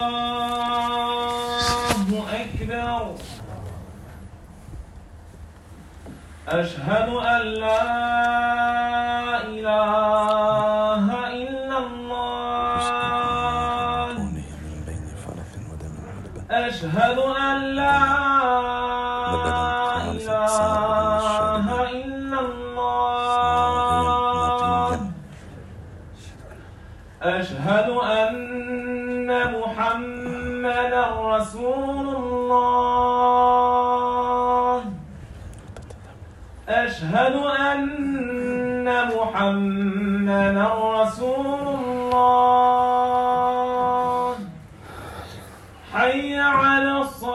الله أكبر. أشهد أن لا إله إلا الله. أشهد أن لا إله إلا الله. أشهد أن محمدا رسول الله. أشهد أن محمدا رسول الله. حي على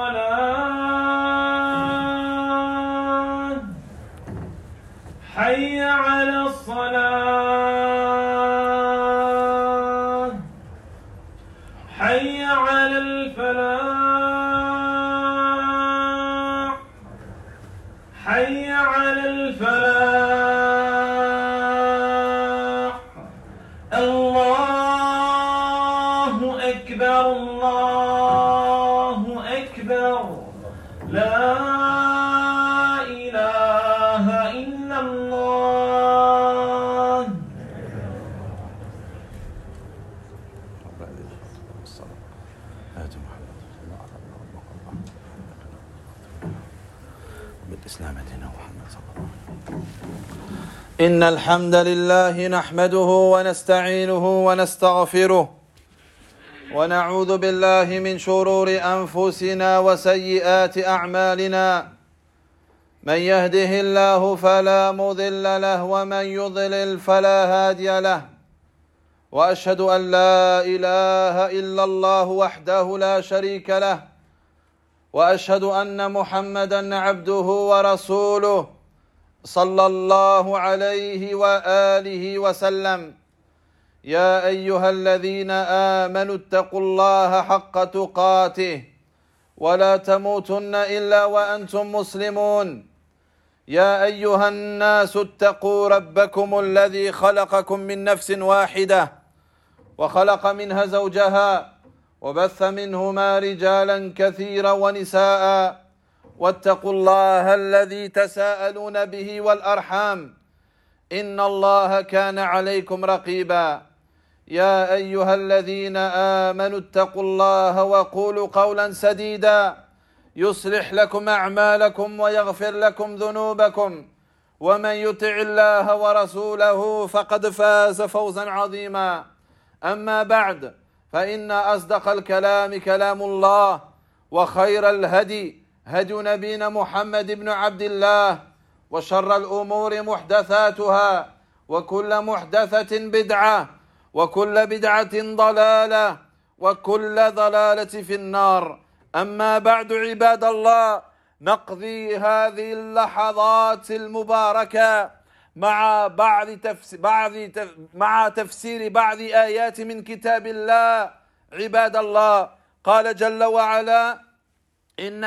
الصلاة. حي على الصلاة. حي على الفلاح. حي على الفلاح. الله أكبر. الله أكبر. لا إله إلا الله. إن الحمد لله نحمده ونستعينه ونستغفره ونعوذ بالله من شرور أنفسنا وسيئات أعمالنا. من يهده الله فلا مضل له ومن يضلل فلا هادي له. وأشهد أن لا إله إلا الله وحده لا شريك له. وأشهد أن محمدا عبده ورسوله صلى الله عليه وآله وسلم. يا أيها الذين آمنوا اتقوا الله حق تقاته ولا تموتن إلا وأنتم مسلمون. يا أيها الناس اتقوا ربكم الذي خلقكم من نفس واحدة وخلق منها زوجها وبث منهما رجالا كثيرا ونساء. واتقوا الله الذي تساءلون به والأرحام إن الله كان عليكم رقيبا. يا أيها الذين آمنوا اتقوا الله وقولوا قولا سديدا يصلح لكم أعمالكم ويغفر لكم ذنوبكم. ومن يطع الله ورسوله فقد فاز فوزا عظيما. أما بعد فإن أصدق الكلام كلام الله وخير الهدي هدي نبينا محمد بن عبد الله وشر الأمور محدثاتها وكل محدثة بدعة وكل بدعة ضلالة وكل ضلالة في النار. أما بعد عباد الله، نقضي هذه اللحظات المباركة مع تفسير بعض آيات من كتاب الله. عباد الله، قال جل وعلا: إن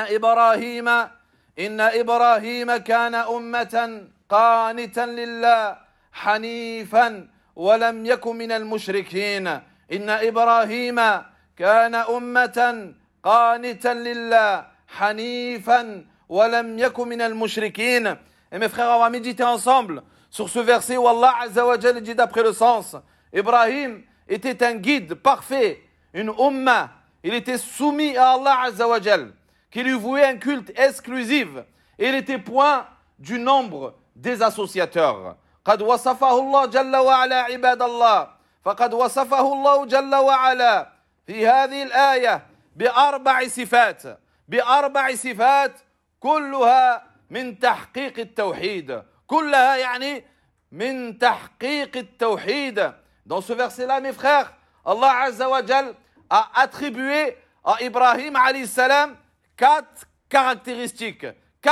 إبراهيم كان أمة قانتا لله حنيفا ولم يكن من المشركين. إن إبراهيم كان أمة قانتا لله حنيفا ولم يكن من المشركين. Et mes frères, on va méditer ensemble sur ce verset où Allah Azza wa Jalla dit d'après le sens: Ibrahim était un guide parfait, une umma. Il était soumis à Allah Azza wa Jalla, qui lui vouait un culte exclusif, et il était point du nombre des associateurs. قد وصفه الله جل وعلا عباد الله، فقد وصفه الله جل وعلا في هذه الآية بأربع صفات كلها من تحقيق التوحيد. كلها يعني من تحقيق التوحيد. Dans ce verset-là, mes frères, Allah Azza wa Jalla a attribué à Ibrahim alayhi salam quatre caractéristiques.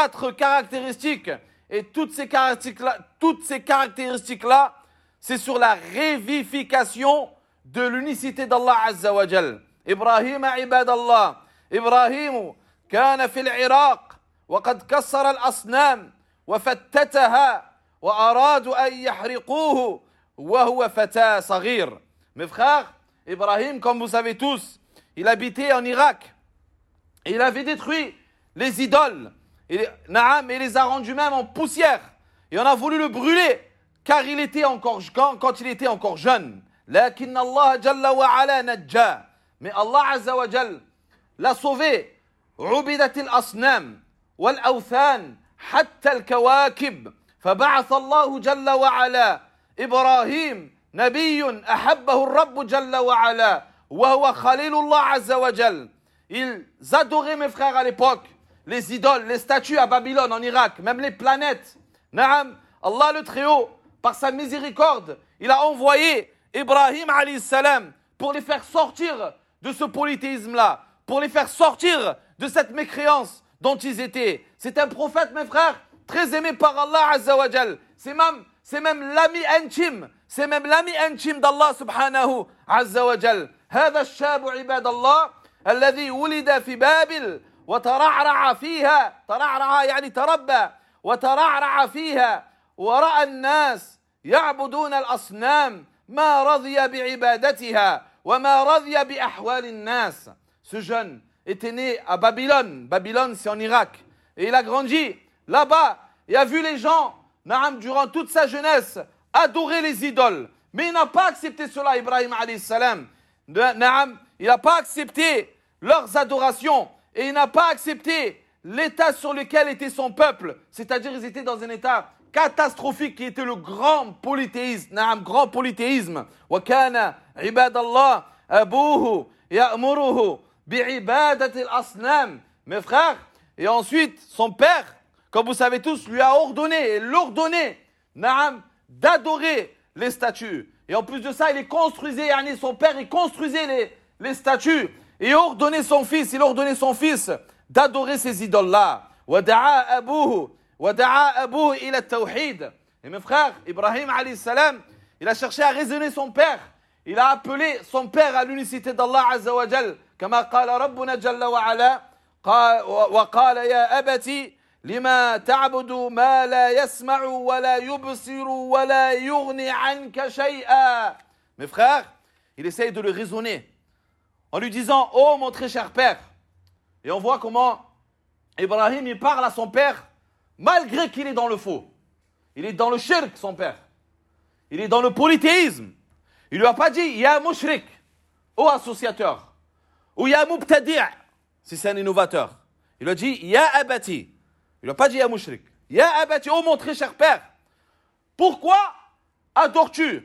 Et toutes ces caractéristiques-là, c'est sur la révification de l'unicité d'Allah Azza wa Jal. Ibrahim عباد الله، إبراهيم كان في العراق وقد كسر الأصنام وفتتها وأرادوا أن يحرقوه وهو فتى صغير. Mes frères, Ibrahim, comme vous savez tous, il habitait en Irak. Et il avait détruit les idoles. Et les a rendus même en poussière. Et on a voulu le brûler, car il était encore, quand il était encore jeune. لكن الله جل وعلا نجاه. Mais Allah Azza wa Jal l'a sauvé. عبدت الأصنام والأوثان حتى الكواكب. فبعث الله جل وعلا إبراهيم نبي أحبه الرب جل وعلا وهو خليل الله عز وجل. Ils adoraient, mes frères, à l'époque, les idoles, les statues à Babylone, en Irak, même les planètes. Naam, Allah le Très-Haut, par sa miséricorde, il a envoyé Ibrahim alayhi salam pour les faire sortir de ce polythéisme-là, pour les faire sortir de cette mécréance dont ils étaient. C'est un prophète, mes frères, très aimé par Allah Azza wa Jal. C'est même l'ami intime, c'est même l'ami intime d'Allah subhanahu Azza wa Jal. هذا الشاب عباد الله الذي ولد في بابل وترعرع فيها ترعرع يعني تربى وترعرع فيها ورأى الناس يعبدون الأصنام ما رضي بعبادتها وما رضي بأحوال الناس. Ce jeune était né à Babylone. Babylone, c'est en Irak. Et il a grandi là-bas et a vu les gens, durant toute sa jeunesse, adorer les idoles. Mais il n'a pas accepté cela, Ibrahim alayhi salam. Il n'a pas accepté leurs adorations et il n'a pas accepté l'état sur lequel était son peuple. C'est-à-dire ils étaient dans un état catastrophique qui était le grand polythéisme. Grand polythéisme. وَكَانَ عِبَادَ اللَّهِ أَبُوهُ يَأْمُرُهُ بِعِبَادَةِ الْأَصْنَامِ. Mes frères, et ensuite son père, comme vous savez tous, lui a ordonné et l'ordonné d'adorer les statues. Et en plus de ça, son père, il construisait les statues et ordonnait son fils d'adorer ces idoles-là. وَدَعَا أَبُوهُ إِلَى التَّوْحِيدِ. Et mes frères, Ibrahim alayhi salam, il a cherché à raisonner son père. Il a appelé son père à l'unicité d'Allah Azza wa Jal. كما قال ربنا جل وعلا وقال يا أبتي لما تعبد ما لا يسمع ولا يبصر ولا يغني عنك شيئا. Mes frères, il essaye de le raisonner en lui disant: oh mon très cher père. Et on voit comment Ibrahim il parle à son père malgré qu'il est dans le faux. Il est dans le shirk, son père. Il est dans le polythéisme. Il lui a pas dit ya mushrik, ô associateur, ou ya mubtadi', si c'est un innovateur. Il lui a dit ya abati. Il lui a pas dit ya mushrik. Ya abati, ô mon très cher père. Pourquoi adores-tu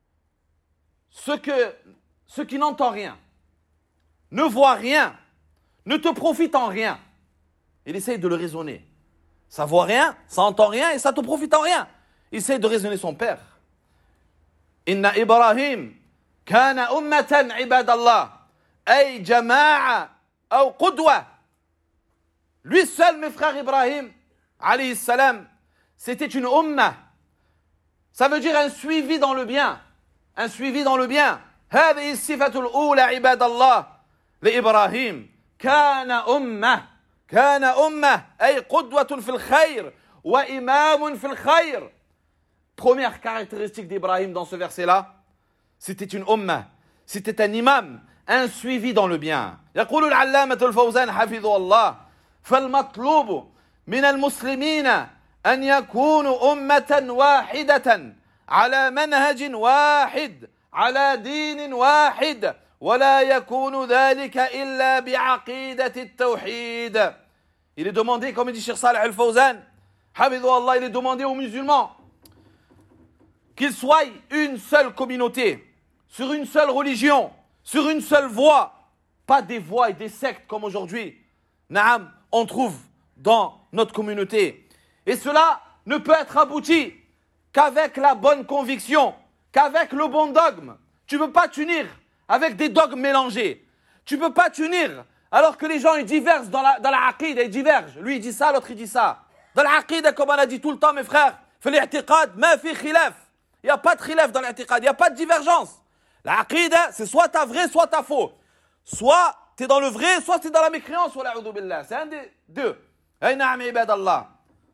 ce qui n'entend rien, ne voit rien, ne te profite en rien? Il essaye de le raisonner. Ça voit rien, ça entend rien et ça te profite en rien. Il essaye de raisonner son père. Inna Ibrahim kana ummatan ibadallah ay jama'a ou qudwa. Lui seul, mes frères, Ibrahim alayhi salam, c'était une umma. Ça veut dire un suivi dans le bien. Un suivi dans le bien. هذه الصفة الأولى عباد الله لإبراهيم. كان أمة أي قدوة في الخير وإمام في الخير. Première caractéristique d'Ibrahim dans ce verset-là, c'était une umma, c'était un imam, un suivi dans le bien. يقول العلامة الفوزان حفظه الله: فالمطلوب من المسلمين أن يكونوا أمة واحدة على منهج واحد على دين واحد ولا يكون ذلك إلا بعقيدة التوحيد. Il est demandé, comme dit Cheikh Salih al-Fawzan, حفظه الله, il est demandé aux musulmans qu'ils soient une seule communauté, sur une seule religion, sur une seule voie, pas des voies et des sectes comme aujourd'hui. Naam, on trouve dans notre communauté. Et cela ne peut être abouti qu'avec la bonne conviction, qu'avec le bon dogme. Tu ne peux pas t'unir avec des dogmes mélangés. Tu ne peux pas t'unir alors que les gens ils divergent dans la aqida, ils divergent. Lui il dit ça, l'autre il dit ça. Dans la aqida, comme on a dit tout le temps, mes frères, في الاعتقاد ما في خلاف. Il n'y a pas de khilaf dans l'i'tiqad, il n'y a pas de divergence. La aqida, c'est soit t'as vrai, soit t'as faux. Soit t'es dans le vrai, soit t'es dans la mécréance, ou l'a'udhu billah. C'est un des deux. Ay na'am ibadallah.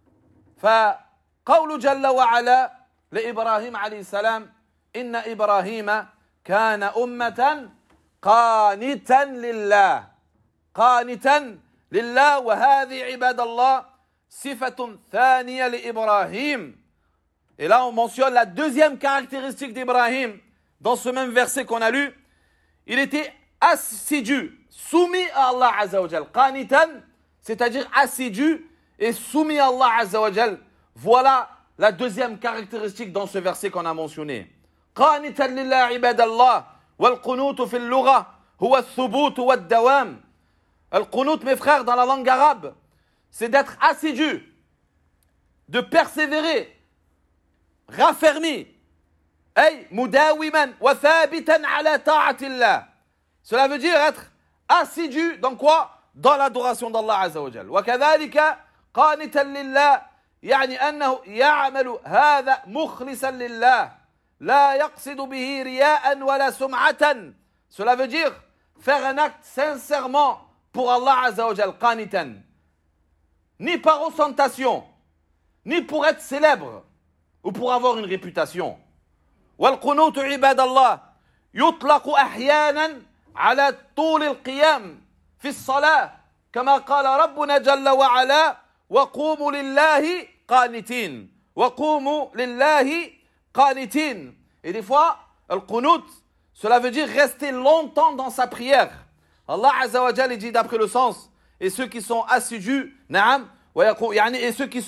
فقول جل وعلا لإبراهيم عليه السلام إن إبراهيم كان أمة قانتا لله قانتا لله وهذه عباد الله صفة ثانية لإبراهيم. Et là on mentionne la deuxième caractéristique d'Ibrahim dans ce même verset qu'on a lu. Il était assidu, soumis à Allah Azza wa Jal. Qanitan, c'est-à-dire assidu et soumis à Allah Azza wa Jal. Voilà la deuxième caractéristique dans ce verset qu'on a mentionné. قانتا لله عباد الله والقنوت في اللغة هو الثبوت والدوام. القنوت, mes frères, dans la langue arabe, c'est d'être assidu, de persévérer, raffermi. أي مداوما وثابتا على طاعة الله. Cela veut dire être assidu dans quoi? Dans l'adoration d'Allah Azza wa Jal. وكذلك قانتا لله يعني أنه يعمل هذا مخلصا لله لا يقصد به رياء ولا سمعة. Cela veut dire faire un acte sincèrement pour Allah Azza wa Jal, qanitan. Ni par ostentation, ni pour être célèbre ou pour avoir une réputation. والقنوت عباد الله يطلق أحيانا على طول القيام في الصلاة كما قال ربنا جل وعلا وقوموا لله قانتين وقوموا لله قانتين. Et des fois, le qunut, cela veut dire rester longtemps dans sa prière. Allah Azza wa Jal dit d'après le sens, et ceux qui sont assidus, na'am, et ceux qui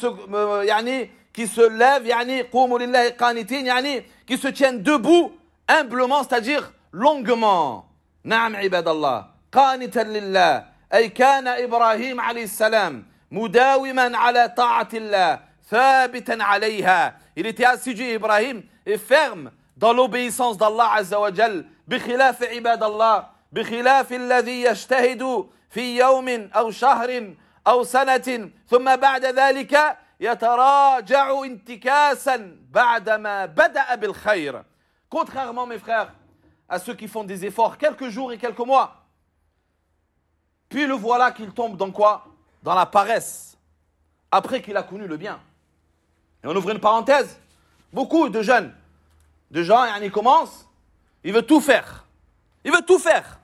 se lèvent, قوموا لله قانتين, qui se tiennent debout humblement, c'est-à-dire longuement. نعم عباد الله قانتا لله أي كان إبراهيم عليه السلام مداوما على طاعة الله ثابتا عليها. Il était assidu, Ibrahim, et ferme dans l'obéissance d'Allah Azza wa Jal. بخلاف عباد الله بخلاف الذي يجتهد في يوم أو شهر أو سنة ثم بعد ذلك يتراجع انتكاسا بعدما بدأ بالخير. Contrairement, mes frères, à ceux qui font des efforts quelques jours et quelques mois, puis le voilà qu'il tombe dans quoi? Dans la paresse, après qu'il a connu le bien. Et on ouvre une parenthèse, beaucoup de jeunes, de gens, ils commencent, ils veulent tout faire. Ils veulent tout faire.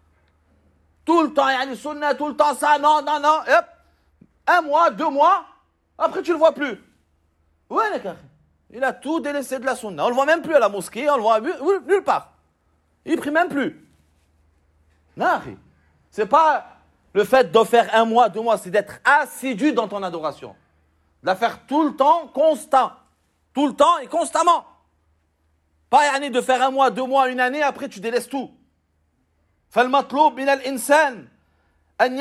Tout le temps, sunna, tout le temps ça, non, et hop, 1 mois, 2 mois, après tu le vois plus. Ouais, les gars, il a tout délaissé de la sunna. On le voit même plus à la mosquée, on le voit nulle part. Il ne prie même plus. Non, c'est pas le fait de faire 1 mois, 2 mois, c'est d'être assidu dans ton adoration. De la faire tout le temps, constant. Tout le temps et constamment. Pas de faire 1 mois, 2 mois, 1 année, après tu délaisses tout. فالمطلوب من الإنسان أن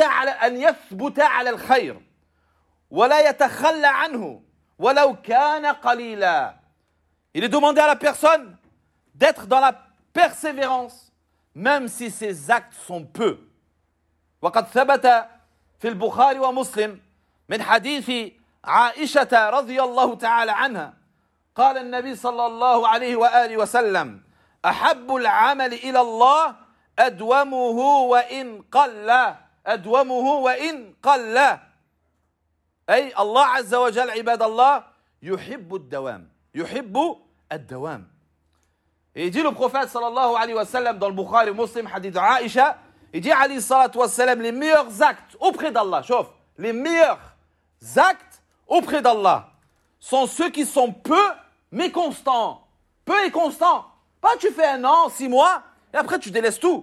يثبت على الخير ولا يتخلى عنه ولو كان قليلا. Il est demandé à la personne d'être dans la persévérance, même si ses actes sont peu. وقد ثبت في البخاري ومسلم من حديث عائشة رضي الله تعالى عنها قال النبي صلى الله عليه وآله وسلم أحب العمل إلى الله أدومه وإن قل. أي الله عز وجل عباد الله يحب الدوام. Et il dit le prophète sallallahu alayhi wa sallam dans le Bukhari Muslim, hadith Aïcha, il dit alayhi salatu wa sallam, les meilleurs actes auprès d'Allah, chauffe, les meilleurs actes auprès d'Allah sont ceux qui sont peu mais constants. Peu et constants. Pas tu fais 1 an, 6 mois et après tu délaisses tout.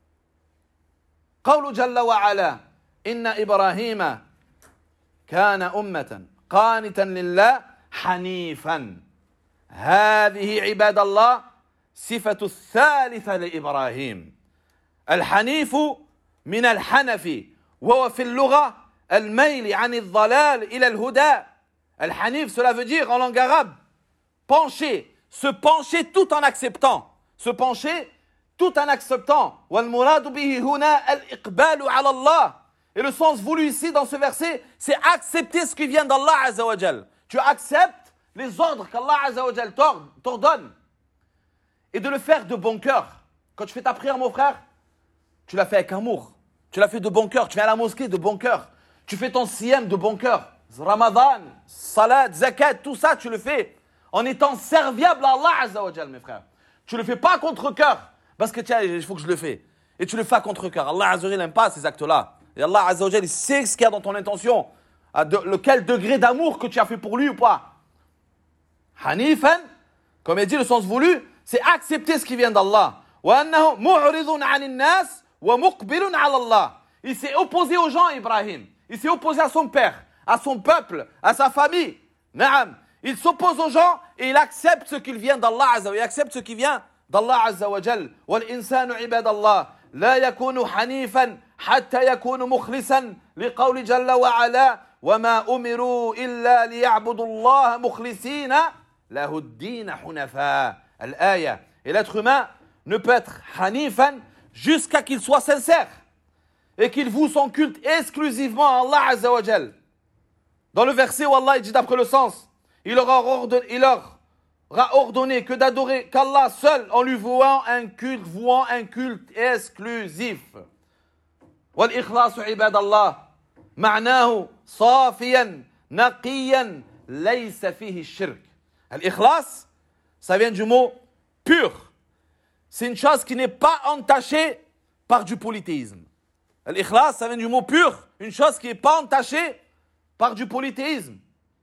قول جل وعلا إن إبراهيم كان أمة قانتا لله حنيفا. هذه عباد الله صفة الثالثة لإبراهيم. الحنيف من الحنف وهو في اللغة الميل عن الضلال إلى الهدى. الحنيف, cela veut dire en langue arabe pencher, se pencher tout en acceptant, se pencher tout en acceptant. والمراد به هنا الإقبال على الله. Et le sens voulu ici dans ce verset, c'est accepter ce qui vient d'Allah Azza wa Jal. Tu acceptes les ordres qu'Allah Azza wa Jal t'ordonne. Et de le faire de bon cœur. Quand tu fais ta prière, mon frère, tu l'as fait avec amour. Tu l'as fait de bon cœur. Tu viens à la mosquée de bon cœur. Tu fais ton siyam de bon cœur. Ramadan, salat, zakat, tout ça, tu le fais en étant serviable à Allah Azza wa Jal, mes frères. Tu le fais pas contre cœur. Parce que tiens, il faut que je le fais. Et tu le fais à contre-cœur. Allah Azza wa Jal n'aime pas ces actes-là. Et Allah Azza wa Jal, il sait ce qu'il y a dans ton intention. Lequel degré d'amour que tu as fait pour lui ou pas. Hanifan, comme il dit le sens voulu, c'est accepter ce qui vient d'Allah. وَأَنَّهُ مُعْرِضٌ عَنِ النَّاسِ وَمُقْبِلٌ عَلَى اللَّهِ. Il s'est opposé aux gens, Ibrahim. Il s'est opposé à son père, à son peuple, à sa famille. Naam. Il s'oppose aux gens et il accepte ce qui vient d'Allah Azza wa Jal. Il accepte ce qui vient d'Allah Azza wa Jal. وَالْإِنسَانُ عِبَادَ اللَّهِ لا يكون حنيفا حتى يكون مخلصا لقول جل وعلا وما أمروا إلا ليعبدوا الله مخلصين له الدين حنفاء. الآية. Et l'être humain ne peut être hanifan jusqu'à qu'il soit sincère et qu'il voue son culte exclusivement à Allah Azza wa Jal. Dans le verset où Allah dit d'après le sens, il leur aura ordonné que d'adorer qu'Allah seul en lui vouant un culte exclusif. والإخلاص عباد الله معناه صافيا نقيا ليس فيه الشرك. الإخلاص, ça vient du mot pur. C'est une chose qui n'est pas entachée par du polythéisme. Al-Ikhlas, ça vient du mot pur, une chose qui n'est pas entachée par du polythéisme.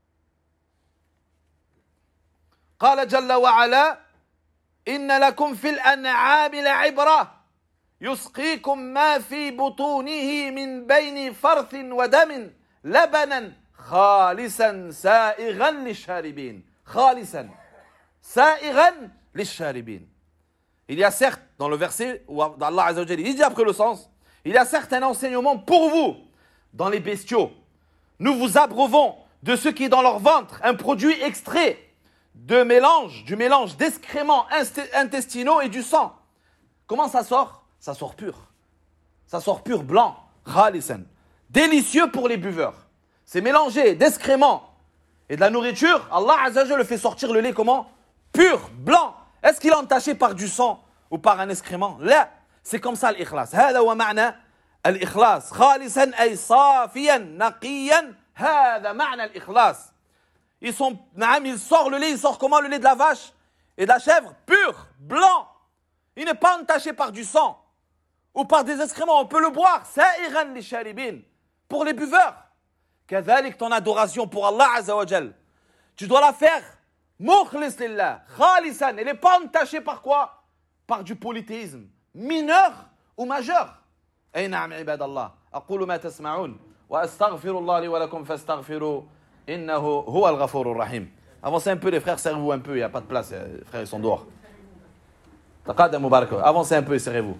قال جل وعلا إن لكم في الأنعام لعبرة يسقيكم ما في بطونه من بين فرث ودم لبنا خالصا سائغا للشاربين. خالصا سائغا للشاربين. Il y a certes, dans le verset où Allah Azza wa Jalla, il dit après le sens, il y a certes un enseignement pour vous dans les bestiaux. Nous vous abreuvons de ce qui est dans leur ventre, un produit extrait du mélange d'excréments intestinaux et du sang. Comment ça sort? Ça sort pur. Ça sort pur, blanc, khalisan. Délicieux pour les buveurs. C'est mélangé d'excréments et de la nourriture. Allah Azza wa Jalla le fait sortir le lait comment? Pur, blanc. Est-ce qu'il est entaché par du sang ou par un excrément? Là, c'est comme ça l'ikhlas. هذا هو معنى الإخلاص. خالصا أي صافيا نقيا. هذا معنى الإخلاص. Il sort le lait, il sort comment? Le lait de la vache et de la chèvre? Pur, blanc. Il n'est pas entaché par du sang ou par des excréments. On peut le boire. سائغا للشاربين. Pour les buveurs. كذلك ton adoration pour Allah Azza wa Jal. Tu dois la faire mukhlis lillah, khalisan. Elle n'est pas entachée par quoi? Par du polythéisme, mineur ou majeur. أي نعم عباد الله. أقول ما تسمعون وأستغفر الله لي ولكم فاستغفروا إنه هو الغفور الرحيم. Avancez un peu les frères, serrez-vous un peu, il n'y a pas de place, les frères ils sont dehors. تقدموا باركوا. Avancez un peu et serrez-vous.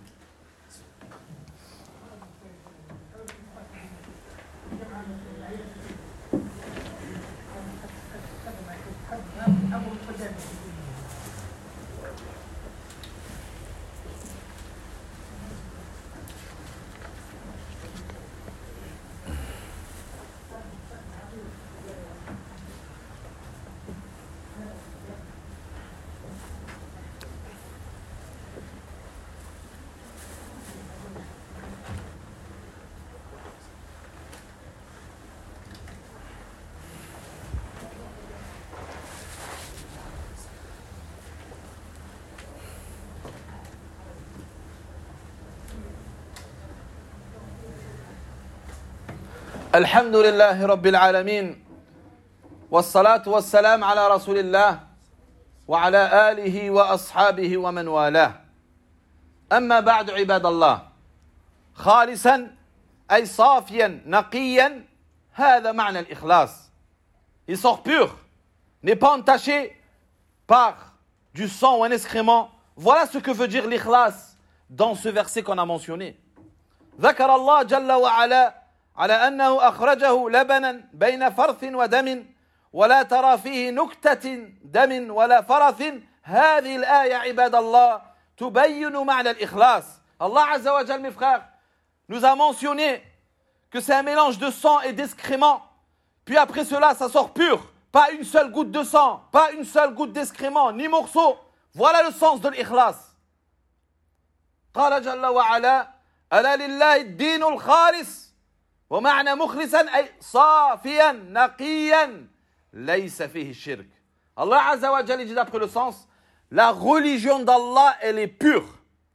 الحمد لله رب العالمين والصلاة والسلام على رسول الله وعلى آله وأصحابه ومن والاه. أما بعد عباد الله. خالصا أي صافيا نقيا. هذا معنى الإخلاص. Il sort pur, n'est pas entaché par du sang ou un excrément. Voilà ce que veut dire l'ikhlas dans ce verset qu'on a mentionné. ذكر الله جل وعلا على أنه أخرجه لبنا بين فرث ودم ولا ترى فيه نكتة دم ولا فرث. هذه الآية عباد الله تبين معنى الإخلاص. Allah Azza wa Jal, mes frères, nous a mentionné que c'est un mélange de sang et d'excréments. Puis après cela, ça sort pur. Pas une seule goutte de sang, pas une seule goutte d'excrément, ni morceau. Voilà le sens de l'ikhlas. قال جل وعلا ألا لله الدين الخالص ومعنى مخلصا أي صافيا نقيا ليس فيه الشرك. Allah Azza wa Jalla dit d'après le sens, la religion d'Allah elle est pure.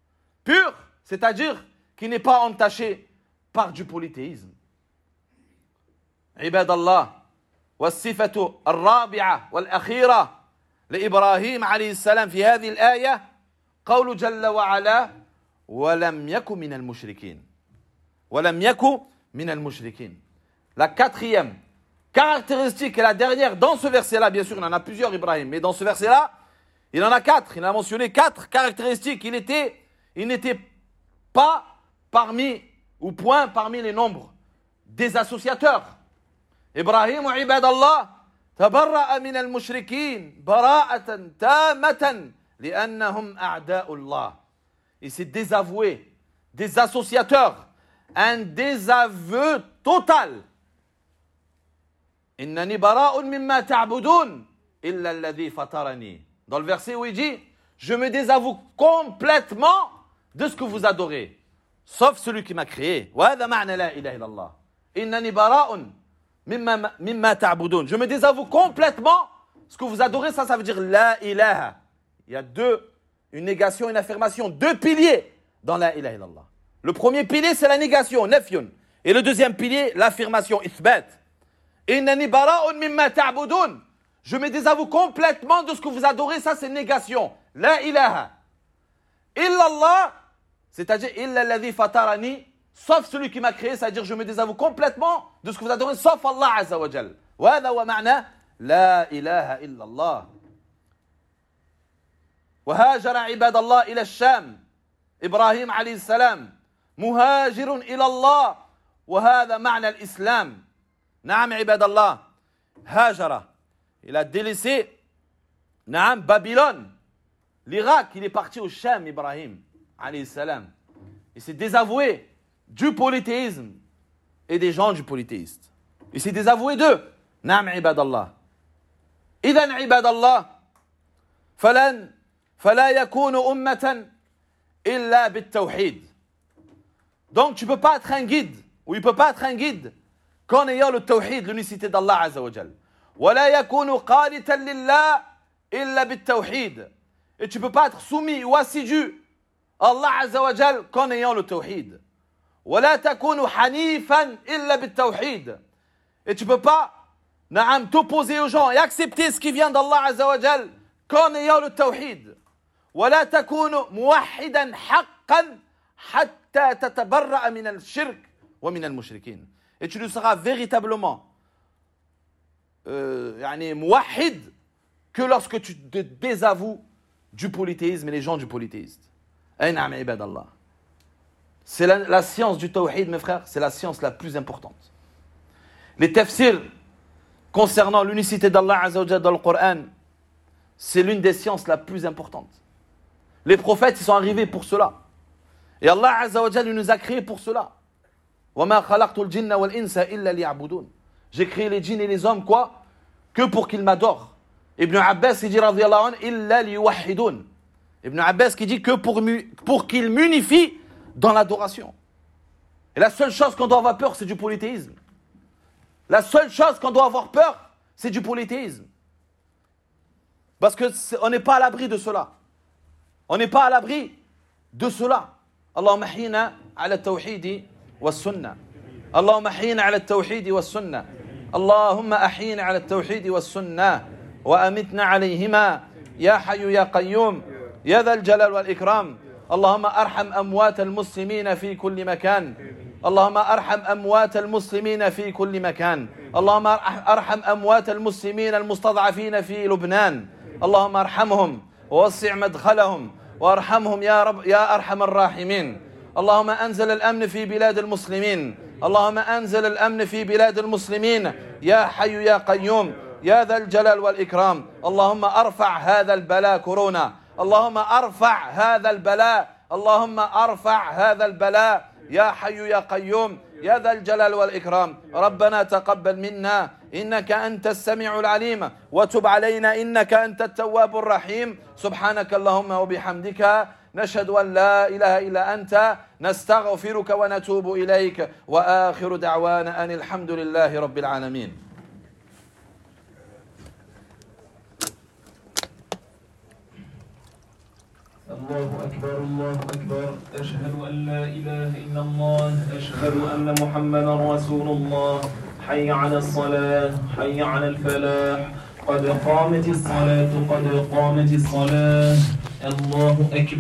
pur, c'est-à-dire qui n'est pas entaché par du polythéisme. عباد الله والصفة الرابعة والأخيرة لإبراهيم عليه السلام في هذه الآية قول جل وعلا ولم يكن من المشركين ولم يكن من المشركين. La quatrième caractéristique et la dernière dans ce verset-là, bien sûr il en a plusieurs Ibrahim, mais dans ce verset-là il en a 4, il a mentionné 4 caractéristiques. Il n'était pas parmi ou point parmi les nombres des associateurs. إبراهيم عباد الله تبرأ من المشركين براءة تامة لأنهم أعداء الله. Il s'est désavoué des associateurs, un désaveu total. إنني براء مما تعبدون إلا الذي فطرني. Dans le verset où il dit je me désavoue complètement de ce que vous adorez, sauf celui qui m'a créé. وهذا معنى لا إله إلا الله. إنني براء مما تعبدون. Je me désavoue complètement ce que vous adorez. Ça veut dire la ilaha. Il y a une négation, une affirmation, 2 piliers dans la ilaha illallah. Le premier pilier c'est la négation, nafyun, et le deuxième pilier l'affirmation, ithbat. Innani bara'un mimma ta'budun. Je me désavoue complètement de ce que vous adorez. Ça c'est négation, la ilaha illallah, c'est-à-dire illa alladhi fatarani, sauf celui qui m'a créé, c'est-à-dire je me désavoue complètement de ce que vous adorez sauf Allah azza wa jal. Wa hadha wa ma'na la ilaha illallah. وهاجر عباد الله إلى الشام إبراهيم عليه السلام مهاجر إلى الله وهذا معنى الإسلام. نعم عباد الله هاجر. Il a délaissé نعم Babylone, l'Irak. Il est parti au Sham, Ibrahim alayhi salam. Il s'est désavoué du polythéisme et des gens du polythéiste. Il s'est désavoué d'eux. نعم عباد الله. إذن عباد الله فلا يكون أمة إلا بالتوحيد. Donc tu ne peux pas être un guide, ou il ne peut pas être un guide qu'en ayant le tawhid, l'unicité d'Allah Azza wa Jal. ولا يكون قانتا لله إلا بالتوحيد. Et tu ne peux pas être soumis ou assidu à Allah Azza wa Jal qu'en ayant le tawhid. ولا تكون حنيفا إلا بالتوحيد. Et tu ne peux pas t'opposer aux gens et accepter ce qui vient d'Allah Azza wa Jal qu'en ayant le tawhid. ولا تكون موحدا حقا حتى تتبرأ من الشرك ومن المشركين. Et tu ne seras véritablement موحد que lorsque tu te désavoues du polythéisme et les gens du polythéiste. أي نعم عباد الله. C'est la science du tawhid, mes frères, c'est la science la plus importante. Les tafsirs concernant l'unicité d'Allah Azza wa Jalla dans le Coran, c'est l'une des sciences la plus importantes. Les prophètes, ils sont arrivés pour cela. Et Allah Azza wa Jalla nous a créés pour cela. وَمَا خَلَقْتُ الْجِنَّ وَالْإِنسَ إِلَّا لِيَعْبُدُونَ. J'ai créé les djinns et les hommes, quoi? Que pour qu'ils m'adorent. Ibn Abbas, il dit, radiyallahu anhu, إِلَّا لِيُوَحِّدُونَ. Ibn Abbas qui dit que pour qu'ils m'unifient dans l'adoration. Et la seule chose qu'on doit avoir peur, c'est du polythéisme. La seule chose qu'on doit avoir peur, c'est du polythéisme. Parce qu'on n'est pas à l'abri de cela. On n'est pas à l'abri de cela. Allahumma hina ala tawhidi wa sunnah. Allahumma hina ala tawhidi wa sunnah. Allahumma ahina ala tawhidi wa sunnah. Wa amitna alayhima. Ya hayyu ya qayyum. Ya dhal jalal wal ikram. اللهم أرحم أموات المسلمين في كل مكان. اللهم أرحم أموات المسلمين في كل مكان. اللهم أرحم أموات المسلمين المستضعفين في لبنان. اللهم ارحمهم ووسع مدخلهم وارحمهم يا رب يا أرحم الراحمين. اللهم أنزل الأمن في بلاد المسلمين. اللهم أنزل الأمن في بلاد المسلمين يا حي يا قيوم يا ذا الجلال والإكرام. اللهم أرفع هذا البلاء كورونا. اللهم أرفع هذا البلاء. اللهم أرفع هذا البلاء يا حي يا قيوم يا ذا الجلال والإكرام. ربنا تقبل منا إنك أنت السميع العليم وتب علينا إنك أنت التواب الرحيم. سبحانك اللهم وبحمدك نشهد أن لا إله إلا أنت نستغفرك ونتوب إليك وآخر دعوانا أن الحمد لله رب العالمين. الله أكبر الله أكبر أشهد أن لا إله إلا الله أشهد أن محمدا رسول الله حي على الصلاة حي على الفلاح قد قامت الصلاة قد قامت الصلاة الله أكبر